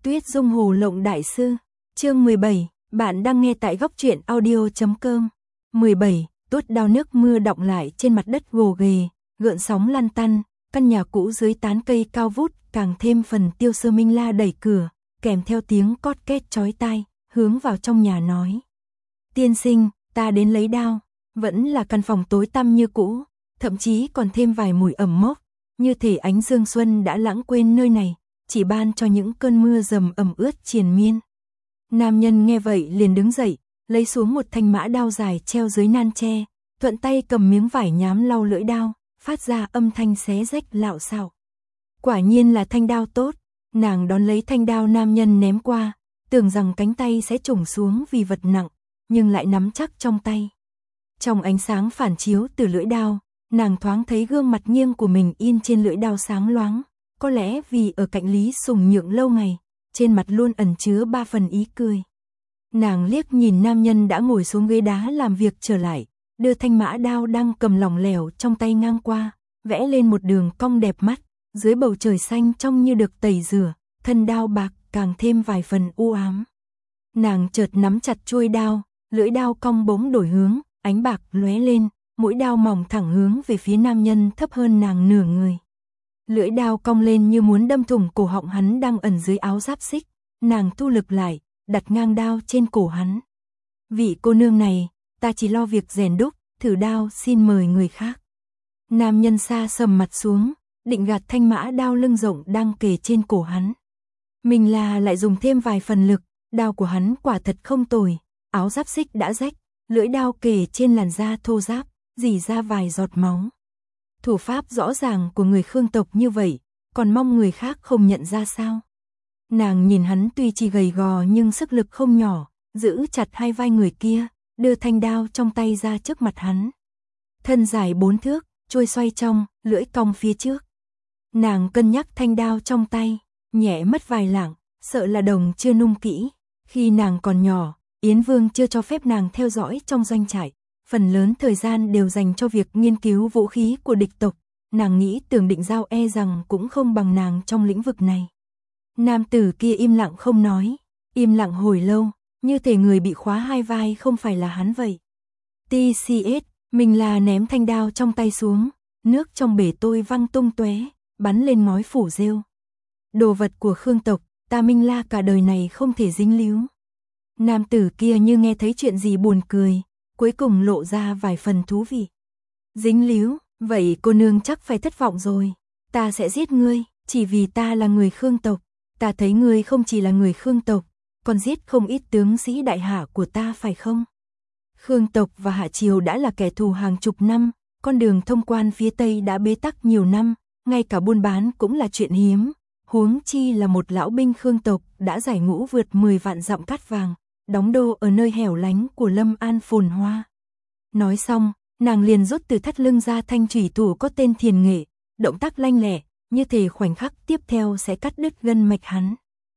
Tuyết Dung Hồ Lộng Đại Sư, chương 17, bạn đang nghe tại góc truyện audio.com. 17, tuốt đao nước mưa đọng lại trên mặt đất gồ ghề, gợn sóng lăn tăn, căn nhà cũ dưới tán cây cao vút càng thêm phần Tiêu Sơ Minh La đẩy cửa, kèm theo tiếng cót két chói tai, hướng vào trong nhà nói. Tiên sinh, ta đến lấy đao. Vẫn là căn phòng tối tăm như cũ, thậm chí còn thêm vài mùi ẩm mốc, như thể ánh dương xuân đã lãng quên nơi này, chỉ ban cho những cơn mưa rầm ẩm ướt triền miên. Nam nhân nghe vậy liền đứng dậy, lấy xuống một thanh mã đao dài treo dưới nan tre, thuận tay cầm miếng vải nhám lau lưỡi đao, phát ra âm thanh xé rách lạo xạo. Quả nhiên là thanh đao tốt, nàng đón lấy thanh đao nam nhân ném qua, tưởng rằng cánh tay sẽ trùng xuống vì vật nặng, nhưng lại nắm chắc trong tay. Trong ánh sáng phản chiếu từ lưỡi đao, nàng thoáng thấy gương mặt nghiêng của mình in trên lưỡi đao sáng loáng, có lẽ vì ở cạnh Lý Sùng Nhượng lâu ngày, trên mặt luôn ẩn chứa ba phần ý cười. Nàng liếc nhìn nam nhân đã ngồi xuống ghế đá làm việc trở lại, đưa thanh mã đao đang cầm lỏng lẻo trong tay ngang qua, vẽ lên một đường cong đẹp mắt, dưới bầu trời xanh trông như được tẩy rửa, thân đao bạc càng thêm vài phần u ám. Nàng chợt nắm chặt chuôi đao, lưỡi đao cong bỗng đổi hướng, ánh bạc lóe lên, mũi đao mỏng thẳng hướng về phía nam nhân thấp hơn nàng nửa người. Lưỡi đao cong lên như muốn đâm thủng cổ họng hắn đang ẩn dưới áo giáp xích, nàng thu lực lại, đặt ngang đao trên cổ hắn. Vị cô nương này, ta chỉ lo việc rèn đúc, thử đao xin mời người khác. Nam nhân xa sầm mặt xuống, định gạt thanh mã đao lưng rộng đang kề trên cổ hắn. Mình là lại dùng thêm vài phần lực, đao của hắn quả thật không tồi, áo giáp xích đã rách, lưỡi đao kề trên làn da thô ráp, rỉ ra vài giọt máu. Thủ pháp rõ ràng của người Khương tộc như vậy, còn mong người khác không nhận ra sao. Nàng nhìn hắn tuy chỉ gầy gò nhưng sức lực không nhỏ, giữ chặt hai vai người kia, đưa thanh đao trong tay ra trước mặt hắn. Thân dài 4 thước, chuôi xoay trong, lưỡi cong phía trước. Nàng cân nhắc thanh đao trong tay, nhẹ mất vài lạng, sợ là đồng chưa nung kỹ. Khi nàng còn nhỏ, Yến Vương chưa cho phép nàng theo dõi trong doanh trại, phần lớn thời gian đều dành cho việc nghiên cứu vũ khí của địch tộc, nàng nghĩ Tưởng Định Giao e rằng cũng không bằng nàng trong lĩnh vực này. Nam tử kia im lặng không nói, im lặng hồi lâu, như thể người bị khóa hai vai không phải là hắn vậy. TCS, mình là ném thanh đao trong tay xuống, nước trong bể tôi văng tung tóe, bắn lên ngói phủ rêu. Đồ vật của Khương tộc, ta Minh La cả đời này không thể dính líu. Nam tử kia như nghe thấy chuyện gì buồn cười, cuối cùng lộ ra vài phần thú vị. Dính líu, vậy cô nương chắc phải thất vọng rồi. Ta sẽ giết ngươi, chỉ vì ta là người Khương tộc. Ta thấy ngươi không chỉ là người Khương tộc, còn giết không ít tướng sĩ đại hạ của ta phải không? Khương tộc và Hạ Triều đã là kẻ thù hàng chục năm, con đường thông quan phía Tây đã bế tắc nhiều năm, ngay cả buôn bán cũng là chuyện hiếm. Huống chi là một lão binh Khương tộc đã giải ngũ vượt 10 vạn dặm cát vàng, đóng đô ở nơi hẻo lánh của Lâm An phồn hoa. Nói xong, nàng liền rút từ thắt lưng ra thanh chủy thủ có tên Thiền Nghệ, động tác lanh lẹ, như thể khoảnh khắc tiếp theo sẽ cắt đứt gân mạch hắn.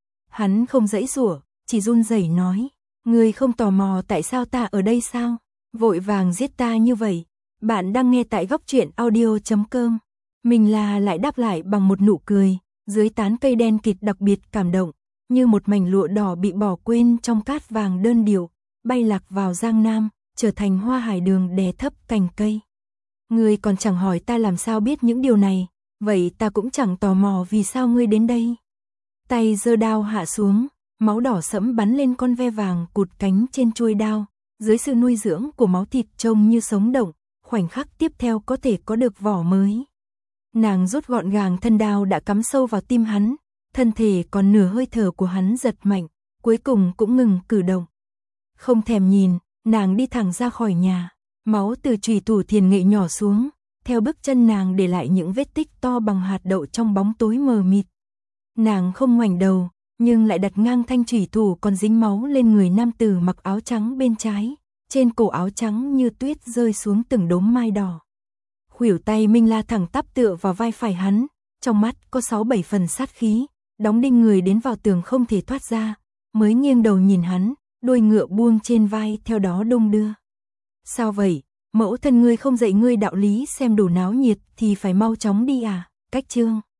Hắn không giãy giụa, chỉ run rẩy nói, ngươi không tò mò tại sao ta ở đây sao? Vội vàng giết ta như vậy. Bạn đang nghe tại góc truyện audio.com. Mình là lại đáp lại bằng một nụ cười, dưới tán cây đen kịt đặc biệt cảm động, như một mảnh lụa đỏ bị bỏ quên trong cát vàng đơn điệu, bay lạc vào Giang Nam, trở thành hoa hải đường đè thấp cành cây. Ngươi còn chẳng hỏi ta làm sao biết những điều này, vậy ta cũng chẳng tò mò vì sao ngươi đến đây. Tay giơ đao hạ xuống, máu đỏ sẫm bắn lên con ve vàng cụt cánh trên chuôi đao, dưới sự nuôi dưỡng của máu thịt trông như sống động, khoảnh khắc tiếp theo có thể có được vỏ mới. Nàng rút gọn gàng thân đao đã cắm sâu vào tim hắn, thân thể còn nửa hơi thở của hắn giật mạnh, cuối cùng cũng ngừng cử động. Không thèm nhìn, nàng đi thẳng ra khỏi nhà, máu từ chủy thủ Thiền Nghệ nhỏ xuống, theo bước chân nàng để lại những vết tích to bằng hạt đậu trong bóng tối mờ mịt. Nàng không ngoảnh đầu, nhưng lại đặt ngang thanh chủy thủ còn dính máu lên người nam tử mặc áo trắng bên trái, trên cổ áo trắng như tuyết rơi xuống từng đốm mai đỏ. Khuỷu tay Minh La thẳng tắp tựa vào vai phải hắn, trong mắt có 6-7 phần sát khí, đóng đinh người đến vào tường không thể thoát ra, mới nghiêng đầu nhìn hắn, đuôi ngựa buông trên vai theo đó đung đưa. Sao vậy, mẫu thân ngươi không dạy ngươi đạo lý xem đủ náo nhiệt thì phải mau chóng đi à? Cách chương